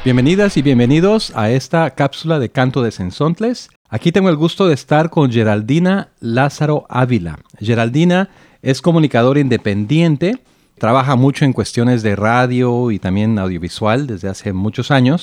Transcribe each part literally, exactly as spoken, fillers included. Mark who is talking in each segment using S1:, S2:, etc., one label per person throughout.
S1: Bienvenidas y bienvenidos a esta cápsula de Canto de Zenzontles. Aquí tengo el gusto de estar con Geraldina Lázaro Ávila. Geraldina es comunicadora independiente, trabaja mucho en cuestiones de radio y también audiovisual desde hace muchos años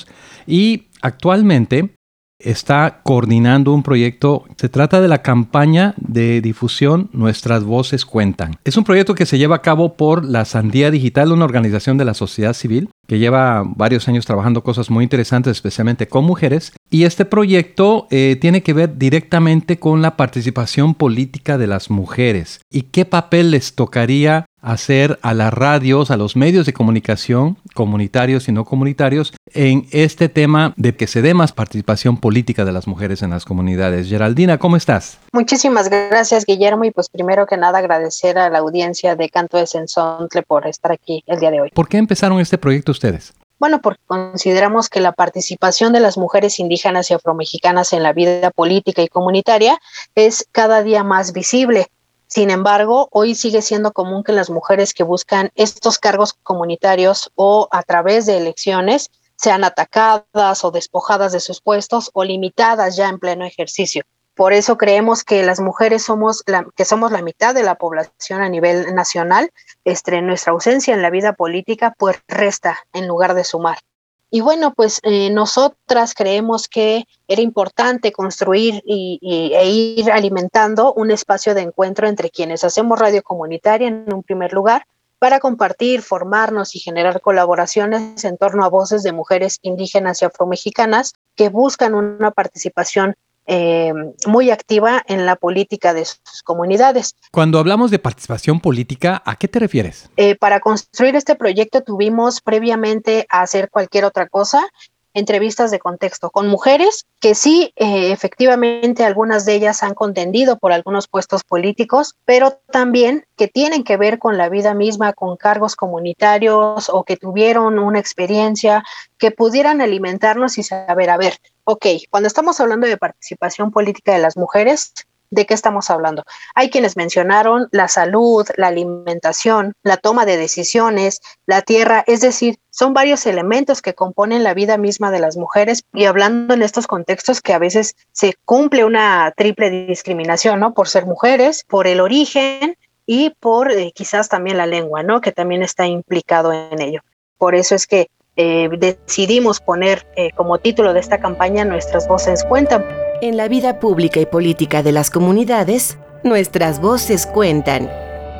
S1: y actualmente está coordinando un proyecto. Se trata de la campaña de difusión Nuestras Voces Cuentan. Es un proyecto que se lleva a cabo por la Sandía Digital, una organización de la sociedad civil que lleva varios años trabajando cosas muy interesantes, especialmente con mujeres. Y este proyecto eh, tiene que ver directamente con la participación política de las mujeres. ¿Y qué papel les tocaría hacer a las radios, a los medios de comunicación, comunitarios y no comunitarios, en este tema de que se dé más participación política de las mujeres en las comunidades? Geraldina, ¿cómo estás?
S2: Muchísimas gracias, Guillermo, y pues primero que nada agradecer a la audiencia de Canto de Zenzontle por estar aquí el día de hoy.
S1: ¿Por qué empezaron este proyecto ustedes?
S2: Bueno, porque consideramos que la participación de las mujeres indígenas y afromexicanas en la vida política y comunitaria es cada día más visible. Sin embargo, hoy sigue siendo común que las mujeres que buscan estos cargos comunitarios o a través de elecciones sean atacadas o despojadas de sus puestos o limitadas ya en pleno ejercicio. Por eso creemos que las mujeres somos la, que somos la mitad de la población a nivel nacional. Este, nuestra ausencia en la vida política pues resta en lugar de sumar. Y bueno, pues eh, nosotras creemos que era importante construir y, y, e ir alimentando un espacio de encuentro entre quienes hacemos radio comunitaria en un primer lugar, para compartir, formarnos y generar colaboraciones en torno a voces de mujeres indígenas y afromexicanas que buscan una participación Eh, muy activa en la política de sus comunidades.
S1: Cuando hablamos de participación política, ¿a qué te refieres?
S2: Eh, para construir este proyecto tuvimos previamente a hacer cualquier otra cosa, entrevistas de contexto con mujeres que sí, eh, efectivamente, algunas de ellas han contendido por algunos puestos políticos, pero también que tienen que ver con la vida misma, con cargos comunitarios o que tuvieron una experiencia que pudieran alimentarnos y saber, a ver, ok, cuando estamos hablando de participación política de las mujeres, ¿de qué estamos hablando? Hay quienes mencionaron la salud, la alimentación, la toma de decisiones, la tierra, es decir, son varios elementos que componen la vida misma de las mujeres, y hablando en estos contextos que a veces se cumple una triple discriminación, ¿no? Por ser mujeres, por el origen y por eh, quizás también la lengua, ¿no? Que también está implicado en ello. Por eso es que eh, decidimos poner eh, como título de esta campaña Nuestras Voces Cuentan.
S3: En la vida pública y política de las comunidades, nuestras voces cuentan.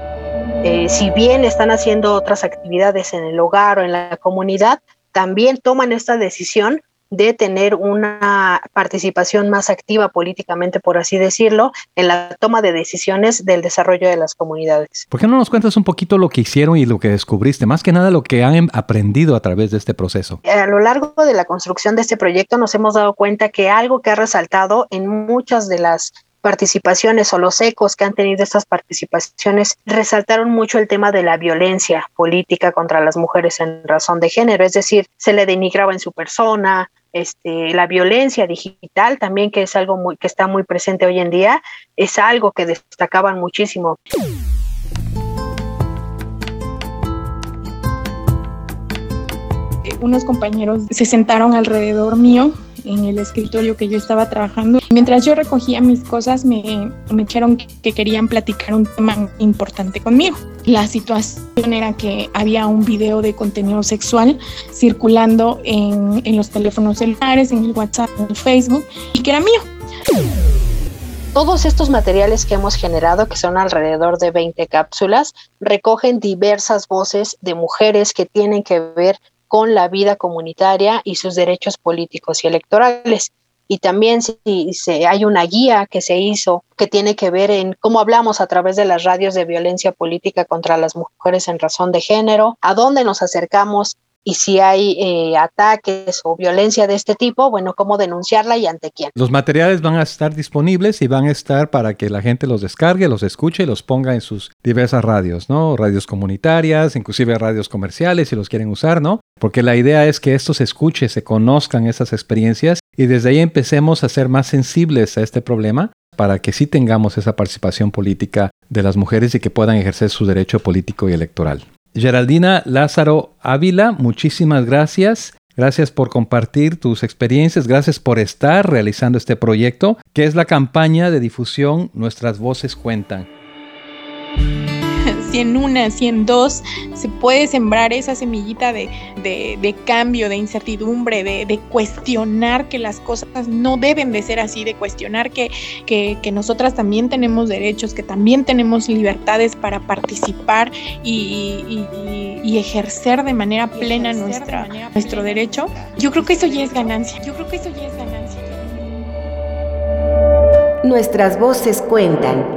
S2: Eh, si bien están haciendo otras actividades en el hogar o en la comunidad, también toman esta decisión de tener una participación más activa políticamente, por así decirlo, en la toma de decisiones del desarrollo de las comunidades.
S1: ¿Por qué no nos cuentas un poquito lo que hicieron y lo que descubriste? Más que nada lo que han aprendido a través de este proceso.
S2: A lo largo de la construcción de este proyecto nos hemos dado cuenta que algo que ha resaltado en muchas de las participaciones o los ecos que han tenido estas participaciones resaltaron mucho el tema de la violencia política contra las mujeres en razón de género, es decir, se le denigraba en su persona, este, la violencia digital también, que es algo muy, que está muy presente hoy en día, es algo que destacaban muchísimo.
S4: Unos compañeros se sentaron alrededor mío en el escritorio que yo estaba trabajando. Mientras yo recogía mis cosas, me, me echaron que querían platicar un tema importante conmigo. La situación era que había un video de contenido sexual circulando en, en los teléfonos celulares, en el WhatsApp, en el Facebook, y que era mío.
S2: Todos estos materiales que hemos generado, que son alrededor de veinte cápsulas, recogen diversas voces de mujeres que tienen que ver con la vida comunitaria y sus derechos políticos y electorales. Y también si, si hay una guía que se hizo que tiene que ver en cómo hablamos a través de las radios de violencia política contra las mujeres en razón de género, a dónde nos acercamos y si hay eh, ataques o violencia de este tipo, bueno, cómo denunciarla y ante quién.
S1: Los materiales van a estar disponibles y van a estar para que la gente los descargue, los escuche y los ponga en sus diversas radios, ¿no? Radios comunitarias, inclusive radios comerciales si los quieren usar, ¿no? Porque la idea es que esto se escuche, se conozcan esas experiencias y desde ahí empecemos a ser más sensibles a este problema para que sí tengamos esa participación política de las mujeres y que puedan ejercer su derecho político y electoral. Geraldina Lázaro Ávila, muchísimas gracias. Gracias por compartir tus experiencias, gracias por estar realizando este proyecto, que es la campaña de difusión Nuestras Voces Cuentan.
S4: Si en una, si en dos, se puede sembrar esa semillita de, de, de cambio, de incertidumbre, de, de cuestionar que las cosas no deben de ser así, de cuestionar que, que, que nosotras también tenemos derechos, que también tenemos libertades para participar y, y, y ejercer de manera plena nuestra, de manera nuestro plena. derecho. Yo creo que eso ya es ganancia. Yo creo que eso ya es ganancia.
S3: Nuestras voces cuentan.